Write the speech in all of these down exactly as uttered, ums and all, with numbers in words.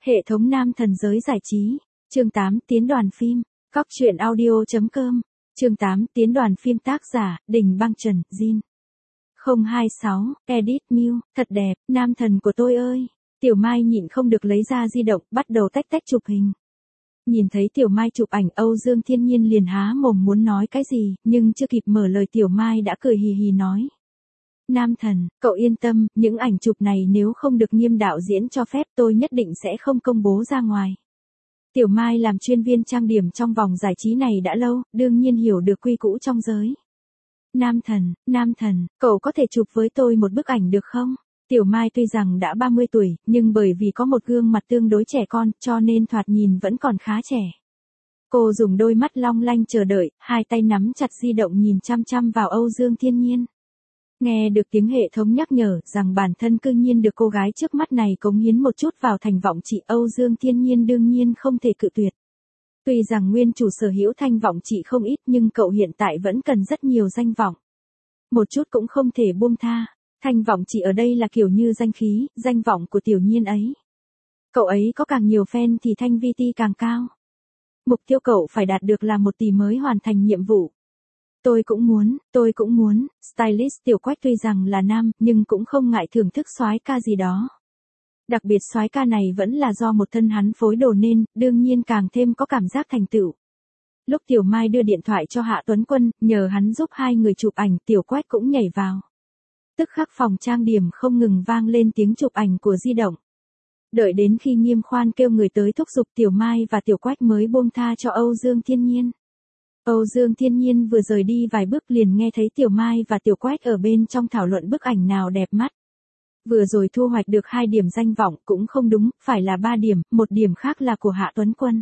Hệ thống nam thần giới giải trí. Chương tám tiến đoàn phim. Cóc truyện audio chấm com. Chương tám tiến đoàn phim tác giả, Đình Băng Trần, Jin. không hai sáu, Edit Miu, thật đẹp, nam thần của tôi ơi. Tiểu Mai nhịn không được lấy ra di động, bắt đầu tách tách chụp hình. Nhìn thấy Tiểu Mai chụp ảnh, Âu Dương Thiên Nhiên liền há mồm muốn nói cái gì, nhưng chưa kịp mở lời Tiểu Mai đã cười hì hì nói. Nam thần, cậu yên tâm, những ảnh chụp này nếu không được Nghiêm đạo diễn cho phép tôi nhất định sẽ không công bố ra ngoài. Tiểu Mai làm chuyên viên trang điểm trong vòng giải trí này đã lâu, đương nhiên hiểu được quy củ trong giới. Nam thần, nam thần, cậu có thể chụp với tôi một bức ảnh được không? Tiểu Mai tuy rằng đã ba mươi tuổi, nhưng bởi vì có một gương mặt tương đối trẻ con, cho nên thoạt nhìn vẫn còn khá trẻ. Cô dùng đôi mắt long lanh chờ đợi, hai tay nắm chặt di động nhìn chăm chăm vào Âu Dương Thiên Nhiên. Nghe được tiếng hệ thống nhắc nhở rằng bản thân cư nhiên được cô gái trước mắt này cống hiến một chút vào thành vọng trị, Âu Dương Thiên Nhiên đương nhiên không thể cự tuyệt. Tuy rằng nguyên chủ sở hữu thanh vọng trị không ít nhưng cậu hiện tại vẫn cần rất nhiều danh vọng. Một chút cũng không thể buông tha. Thanh vọng trị ở đây là kiểu như danh khí, danh vọng của Tiểu Nhiên ấy. Cậu ấy có càng nhiều fan thì thanh vê tê càng cao. Mục tiêu cậu phải đạt được là một tỷ mới hoàn thành nhiệm vụ. Tôi cũng muốn, tôi cũng muốn, stylist Tiểu Quách tuy rằng là nam, nhưng cũng không ngại thưởng thức soái ca gì đó. Đặc biệt soái ca này vẫn là do một thân hắn phối đồ nên, đương nhiên càng thêm có cảm giác thành tựu. Lúc Tiểu Mai đưa điện thoại cho Hạ Tuấn Quân, nhờ hắn giúp hai người chụp ảnh, Tiểu Quách cũng nhảy vào. Tức khắc phòng trang điểm không ngừng vang lên tiếng chụp ảnh của di động. Đợi đến khi Nghiêm Khoan kêu người tới thúc giục, Tiểu Mai và Tiểu Quách mới buông tha cho Âu Dương Thiên Nhiên. Âu Dương Thiên Nhiên vừa rời đi vài bước liền nghe thấy Tiểu Mai và Tiểu Quách ở bên trong thảo luận bức ảnh nào đẹp mắt. Vừa rồi thu hoạch được hai điểm danh vọng, cũng không đúng, phải là ba điểm, một điểm khác là của Hạ Tuấn Quân.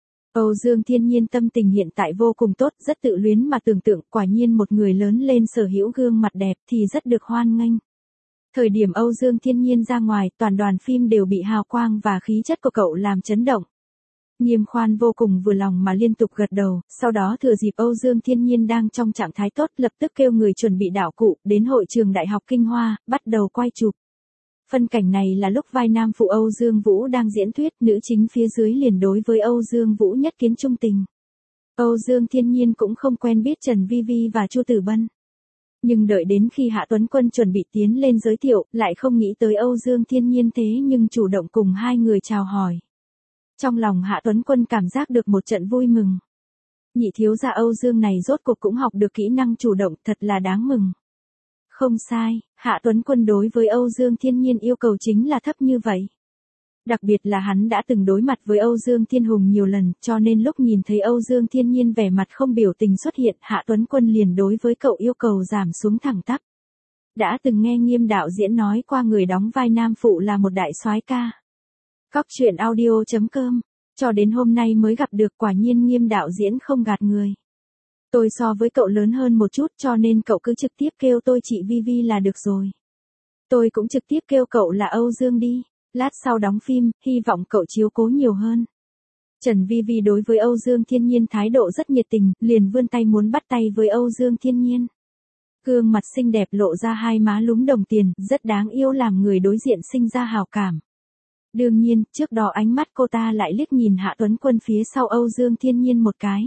Âu Dương Thiên Nhiên tâm tình hiện tại vô cùng tốt, rất tự luyến mà tưởng tượng, quả nhiên một người lớn lên sở hữu gương mặt đẹp thì rất được hoan nghênh. Thời điểm Âu Dương Thiên Nhiên ra ngoài, toàn đoàn phim đều bị hào quang và khí chất của cậu làm chấn động. Nghiêm Khoan vô cùng vừa lòng mà liên tục gật đầu, sau đó thừa dịp Âu Dương Thiên Nhiên đang trong trạng thái tốt, lập tức kêu người chuẩn bị đạo cụ, đến hội trường Đại học Kinh Hoa, bắt đầu quay chụp. Phân cảnh này là lúc vai nam phụ Âu Dương Vũ đang diễn thuyết, nữ chính phía dưới liền đối với Âu Dương Vũ nhất kiến trung tình. Âu Dương Thiên Nhiên cũng không quen biết Trần Vi Vi và Chu Tử Bân. Nhưng đợi đến khi Hạ Tuấn Quân chuẩn bị tiến lên giới thiệu, lại không nghĩ tới Âu Dương Thiên Nhiên thế nhưng chủ động cùng hai người chào hỏi. Trong lòng Hạ Tuấn Quân cảm giác được một trận vui mừng. Nhị thiếu gia Âu Dương này rốt cuộc cũng học được kỹ năng chủ động, thật là đáng mừng. Không sai, Hạ Tuấn Quân đối với Âu Dương Thiên Nhiên yêu cầu chính là thấp như vậy. Đặc biệt là hắn đã từng đối mặt với Âu Dương Thiên Hùng nhiều lần, cho nên lúc nhìn thấy Âu Dương Thiên Nhiên vẻ mặt không biểu tình xuất hiện, Hạ Tuấn Quân liền đối với cậu yêu cầu giảm xuống thẳng tắp. Đã từng nghe Nghiêm đạo diễn nói qua người đóng vai nam phụ là một đại soái ca. Cóc truyện audio chấm com, cho đến hôm nay mới gặp được, quả nhiên Nghiêm đạo diễn không gạt người. Tôi so với cậu lớn hơn một chút cho nên cậu cứ trực tiếp kêu tôi chị Vi Vi là được rồi. Tôi cũng trực tiếp kêu cậu là Âu Dương đi, lát sau đóng phim, hy vọng cậu chiếu cố nhiều hơn. Trần Vi Vi đối với Âu Dương Thiên Nhiên thái độ rất nhiệt tình, liền vươn tay muốn bắt tay với Âu Dương Thiên Nhiên. Gương mặt xinh đẹp lộ ra hai má lúm đồng tiền, rất đáng yêu làm người đối diện sinh ra hào cảm. Đương nhiên, trước đó ánh mắt cô ta lại liếc nhìn Hạ Tuấn Quân phía sau Âu Dương Thiên Nhiên một cái.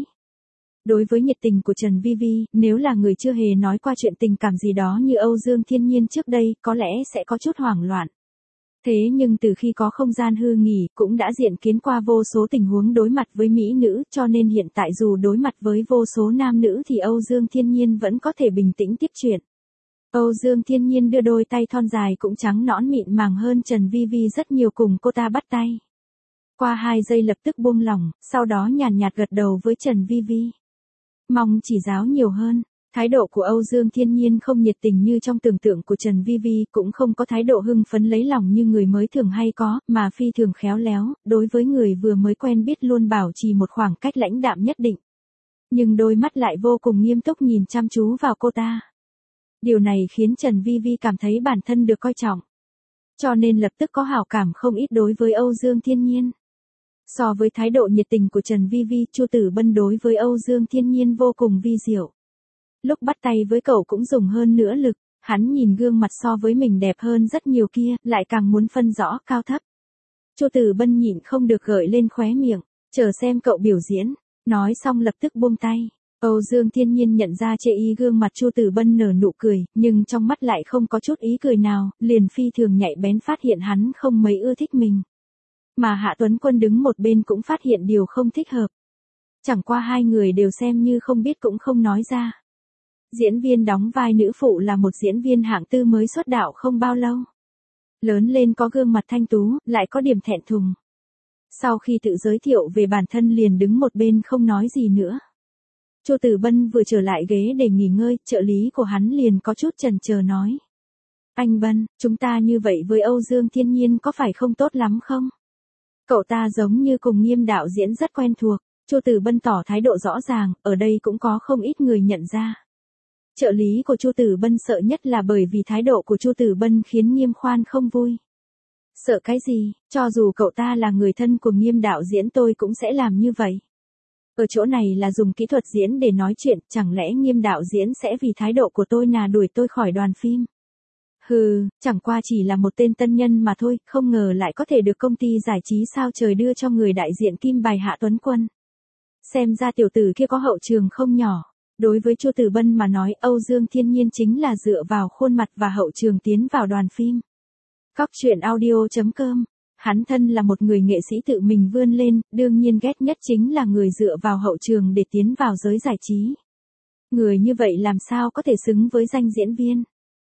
Đối với nhiệt tình của Trần Vi Vi, nếu là người chưa hề nói qua chuyện tình cảm gì đó như Âu Dương Thiên Nhiên trước đây, có lẽ sẽ có chút hoảng loạn. Thế nhưng từ khi có không gian hư nghỉ, cũng đã diện kiến qua vô số tình huống đối mặt với mỹ nữ, cho nên hiện tại dù đối mặt với vô số nam nữ thì Âu Dương Thiên Nhiên vẫn có thể bình tĩnh tiếp chuyện. Âu Dương Thiên Nhiên đưa đôi tay thon dài cũng trắng nõn mịn màng hơn Trần Vi Vi rất nhiều cùng cô ta bắt tay. Qua hai giây lập tức buông lỏng, sau đó nhàn nhạt gật đầu với Trần Vi Vi. Mong chỉ giáo nhiều hơn. Thái độ của Âu Dương Thiên Nhiên không nhiệt tình như trong tưởng tượng của Trần Vi Vi, cũng không có thái độ hưng phấn lấy lòng như người mới thường hay có, mà phi thường khéo léo, đối với người vừa mới quen biết luôn bảo trì một khoảng cách lãnh đạm nhất định. Nhưng đôi mắt lại vô cùng nghiêm túc nhìn chăm chú vào cô ta. Điều này khiến Trần Vi Vi cảm thấy bản thân được coi trọng. Cho nên lập tức có hảo cảm không ít đối với Âu Dương Thiên Nhiên. So với thái độ nhiệt tình của Trần Vi Vi, Chu Tử Bân đối với Âu Dương Thiên Nhiên vô cùng vi diệu. Lúc bắt tay với cậu cũng dùng hơn nữa lực, hắn nhìn gương mặt so với mình đẹp hơn rất nhiều kia, lại càng muốn phân rõ cao thấp. Chu Tử Bân nhịn không được gợi lên khóe miệng, chờ xem cậu biểu diễn, nói xong lập tức buông tay. Âu Dương Thiên Nhiên nhận ra chê ý gương mặt Chu Tử Bân nở nụ cười, nhưng trong mắt lại không có chút ý cười nào, liền phi thường nhạy bén phát hiện hắn không mấy ưa thích mình. Mà Hạ Tuấn Quân đứng một bên cũng phát hiện điều không thích hợp. Chẳng qua hai người đều xem như không biết cũng không nói ra. Diễn viên đóng vai nữ phụ là một diễn viên hạng tư mới xuất đạo không bao lâu. Lớn lên có gương mặt thanh tú, lại có điểm thẹn thùng. Sau khi tự giới thiệu về bản thân liền đứng một bên không nói gì nữa. Chu Tử Bân vừa trở lại ghế để nghỉ ngơi, trợ lý của hắn liền có chút chần chờ nói. Anh Bân, chúng ta như vậy với Âu Dương Thiên Nhiên có phải không tốt lắm không? Cậu ta giống như cùng Nghiêm đạo diễn rất quen thuộc. Chu Tử Bân tỏ thái độ rõ ràng, ở đây cũng có không ít người nhận ra. Trợ lý của Chu Tử Bân sợ nhất là bởi vì thái độ của Chu Tử Bân khiến Nghiêm Khoan không vui. Sợ cái gì, cho dù cậu ta là người thân của Nghiêm đạo diễn tôi cũng sẽ làm như vậy. Ở chỗ này là dùng kỹ thuật diễn để nói chuyện, chẳng lẽ Nghiêm đạo diễn sẽ vì thái độ của tôi mà đuổi tôi khỏi đoàn phim? Hừ, chẳng qua chỉ là một tên tân nhân mà thôi, không ngờ lại có thể được công ty giải trí sao trời đưa cho người đại diện kim bài Hạ Tuấn Quân. Xem ra tiểu tử kia có hậu trường không nhỏ. Đối với Chu Tử Bân mà nói, Âu Dương Thiên Nhiên chính là dựa vào khuôn mặt và hậu trường tiến vào đoàn phim. Cóc truyện audio chấm com. Hắn thân là một người nghệ sĩ tự mình vươn lên, đương nhiên ghét nhất chính là người dựa vào hậu trường để tiến vào giới giải trí. Người như vậy làm sao có thể xứng với danh diễn viên.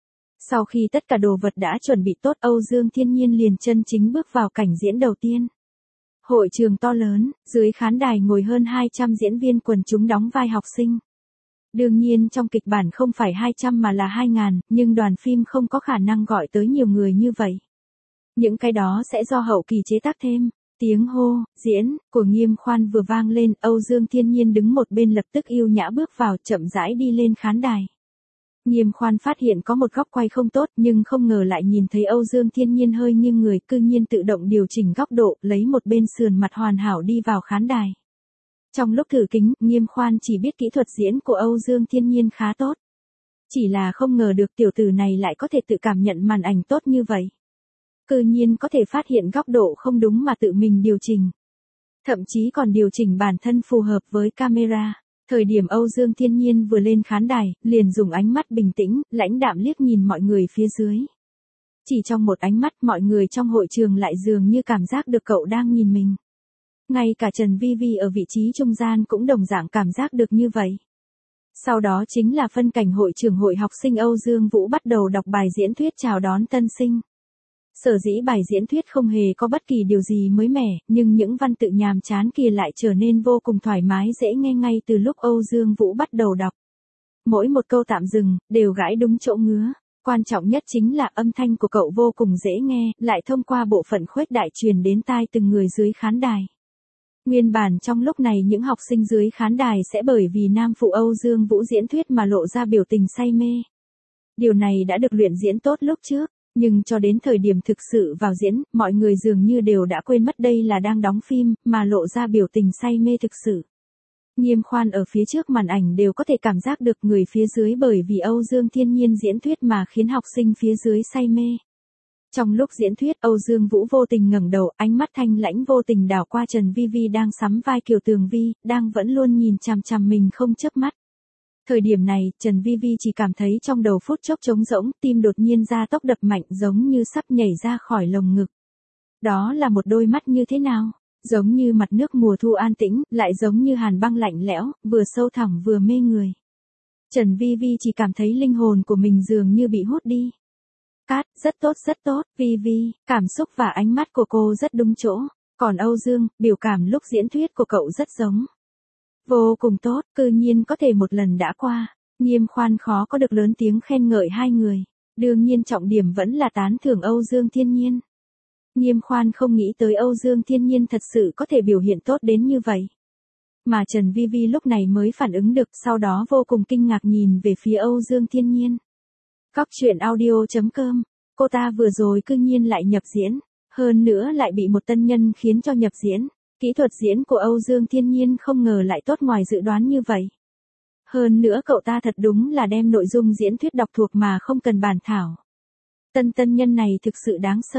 Sau khi tất cả đồ vật đã chuẩn bị tốt, Âu Dương Thiên Nhiên liền chân chính bước vào cảnh diễn đầu tiên. Hội trường to lớn, dưới khán đài ngồi hơn hai trăm diễn viên quần chúng đóng vai học sinh. Đương nhiên trong kịch bản không phải hai trăm mà là hai nghìn, nhưng đoàn phim không có khả năng gọi tới nhiều người như vậy. Những cái đó sẽ do hậu kỳ chế tác thêm. Tiếng hô, diễn, của Nghiêm Khoan vừa vang lên, Âu Dương Thiên Nhiên đứng một bên lập tức yêu nhã bước vào, chậm rãi đi lên khán đài. Nghiêm Khoan phát hiện có một góc quay không tốt, nhưng không ngờ lại nhìn thấy Âu Dương Thiên Nhiên hơi nghiêng người, cư nhiên tự động điều chỉnh góc độ, lấy một bên sườn mặt hoàn hảo đi vào khán đài. Trong lúc thử kính, Nghiêm Khoan chỉ biết kỹ thuật diễn của Âu Dương Thiên Nhiên khá tốt. Chỉ là không ngờ được tiểu tử này lại có thể tự cảm nhận màn ảnh tốt như vậy. Cư nhiên có thể phát hiện góc độ không đúng mà tự mình điều chỉnh. Thậm chí còn điều chỉnh bản thân phù hợp với camera. Thời điểm Âu Dương Thiên Nhiên vừa lên khán đài, liền dùng ánh mắt bình tĩnh, lãnh đạm liếc nhìn mọi người phía dưới. Chỉ trong một ánh mắt, mọi người trong hội trường lại dường như cảm giác được cậu đang nhìn mình. Ngay cả Trần Vi Vi ở vị trí trung gian cũng đồng dạng cảm giác được như vậy. Sau đó chính là phân cảnh hội trưởng hội học sinh Âu Dương Vũ bắt đầu đọc bài diễn thuyết chào đón tân sinh. Sở dĩ bài diễn thuyết không hề có bất kỳ điều gì mới mẻ, nhưng những văn tự nhàm chán kia lại trở nên vô cùng thoải mái dễ nghe ngay từ lúc Âu Dương Vũ bắt đầu đọc. Mỗi một câu tạm dừng, đều gãi đúng chỗ ngứa. Quan trọng nhất chính là âm thanh của cậu vô cùng dễ nghe, lại thông qua bộ phận khuếch đại truyền đến tai từng người dưới khán đài. Nguyên bản trong lúc này những học sinh dưới khán đài sẽ bởi vì nam phụ Âu Dương Vũ diễn thuyết mà lộ ra biểu tình say mê. Điều này đã được luyện diễn tốt lúc trước. Nhưng cho đến thời điểm thực sự vào diễn, mọi người dường như đều đã quên mất đây là đang đóng phim, mà lộ ra biểu tình say mê thực sự. Nghiêm Khoan ở phía trước màn ảnh đều có thể cảm giác được người phía dưới bởi vì Âu Dương Thiên Nhiên diễn thuyết mà khiến học sinh phía dưới say mê. Trong lúc diễn thuyết, Âu Dương Vũ vô tình ngẩng đầu, ánh mắt thanh lãnh vô tình đảo qua Trần Vi Vi đang sắm vai Kiều Tường Vi, đang vẫn luôn nhìn chằm chằm mình không chớp mắt. Thời điểm này, Trần Vi Vi chỉ cảm thấy trong đầu phút chốc trống rỗng, tim đột nhiên ra tốc đập mạnh giống như sắp nhảy ra khỏi lồng ngực. Đó là một đôi mắt như thế nào? Giống như mặt nước mùa thu an tĩnh, lại giống như hàn băng lạnh lẽo, vừa sâu thẳm vừa mê người. Trần Vi Vi chỉ cảm thấy linh hồn của mình dường như bị hút đi. Cát, rất tốt rất tốt, Vi Vi, cảm xúc và ánh mắt của cô rất đúng chỗ. Còn Âu Dương, biểu cảm lúc diễn thuyết của cậu rất giống. Vô cùng tốt, cư nhiên có thể một lần đã qua. Nghiêm Khoan khó có được lớn tiếng khen ngợi hai người. Đương nhiên trọng điểm vẫn là tán thưởng Âu Dương Thiên Nhiên. Nghiêm Khoan không nghĩ tới Âu Dương Thiên Nhiên thật sự có thể biểu hiện tốt đến như vậy. Mà Trần Vi Vi lúc này mới phản ứng được, sau đó vô cùng kinh ngạc nhìn về phía Âu Dương Thiên Nhiên. Cóc truyện audio chấm com, cô ta vừa rồi cư nhiên lại nhập diễn, hơn nữa lại bị một tân nhân khiến cho nhập diễn. Kỹ thuật diễn của Âu Dương Thiên Nhiên không ngờ lại tốt ngoài dự đoán như vậy. Hơn nữa cậu ta thật đúng là đem nội dung diễn thuyết đọc thuộc mà không cần bản thảo. Tân tân nhân này thực sự đáng sợ.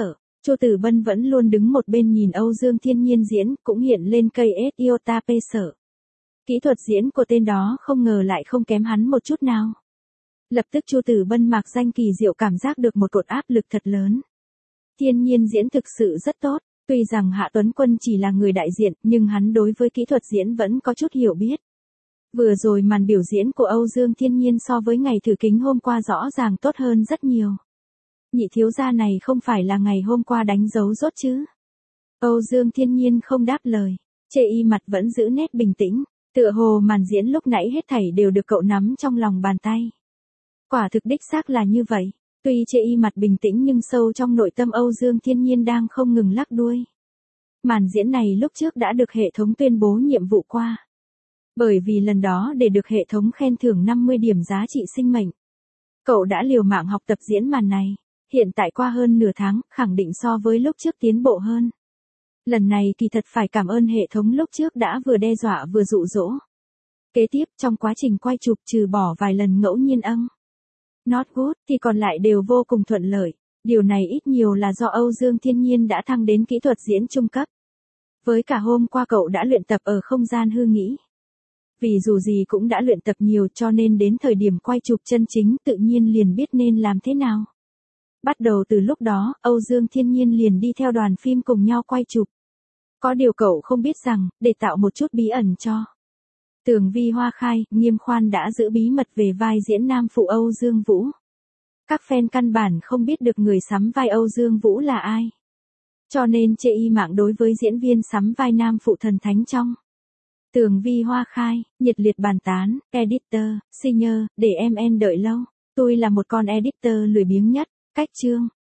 Chu Tử Bân vẫn luôn đứng một bên nhìn Âu Dương Thiên Nhiên diễn, cũng hiện lên cây ét Iota P sợ. Kỹ thuật diễn của tên đó không ngờ lại không kém hắn một chút nào. Lập tức Chu Tử Bân mạc danh kỳ diệu cảm giác được một cột áp lực thật lớn. Thiên Nhiên diễn thực sự rất tốt, tuy rằng Hạ Tuấn Quân chỉ là người đại diện, nhưng hắn đối với kỹ thuật diễn vẫn có chút hiểu biết. Vừa rồi màn biểu diễn của Âu Dương Thiên Nhiên so với ngày thử kính hôm qua rõ ràng tốt hơn rất nhiều. Nhị thiếu gia này không phải là ngày hôm qua đánh dấu rốt chứ? Âu Dương Thiên Nhiên không đáp lời, Chê Y mặt vẫn giữ nét bình tĩnh, tựa hồ màn diễn lúc nãy hết thảy đều được cậu nắm trong lòng bàn tay. Quả thực đích xác là như vậy, tuy Chê Y mặt bình tĩnh nhưng sâu trong nội tâm Âu Dương Thiên Nhiên đang không ngừng lắc đuôi. Màn diễn này lúc trước đã được hệ thống tuyên bố nhiệm vụ qua. Bởi vì lần đó để được hệ thống khen thưởng năm mươi điểm giá trị sinh mệnh. Cậu đã liều mạng học tập diễn màn này, hiện tại qua hơn nửa tháng, khẳng định so với lúc trước tiến bộ hơn. Lần này kỳ thật phải cảm ơn hệ thống lúc trước đã vừa đe dọa vừa dụ dỗ. Kế tiếp trong quá trình quay chụp trừ bỏ vài lần ngẫu nhiên âng. Not good thì còn lại đều vô cùng thuận lợi. Điều này ít nhiều là do Âu Dương Thiên Nhiên đã thăng đến kỹ thuật diễn trung cấp. Với cả hôm qua cậu đã luyện tập ở không gian hư nghĩ. Vì dù gì cũng đã luyện tập nhiều cho nên đến thời điểm quay chụp chân chính tự nhiên liền biết nên làm thế nào. Bắt đầu từ lúc đó, Âu Dương Thiên Nhiên liền đi theo đoàn phim cùng nhau quay chụp. Có điều cậu không biết rằng, để tạo một chút bí ẩn cho Tường Vi Hoa Khai, Nghiêm Khoan đã giữ bí mật về vai diễn nam phụ Âu Dương Vũ. Các fan căn bản không biết được người sắm vai Âu Dương Vũ là ai. Cho nên Chê Y mạng đối với diễn viên sắm vai nam phụ thần thánh trong Tường Vi Hoa Khai, nhiệt liệt bàn tán, editor, singer, để em en đợi lâu. Tôi là một con editor lười biếng nhất, cách chương.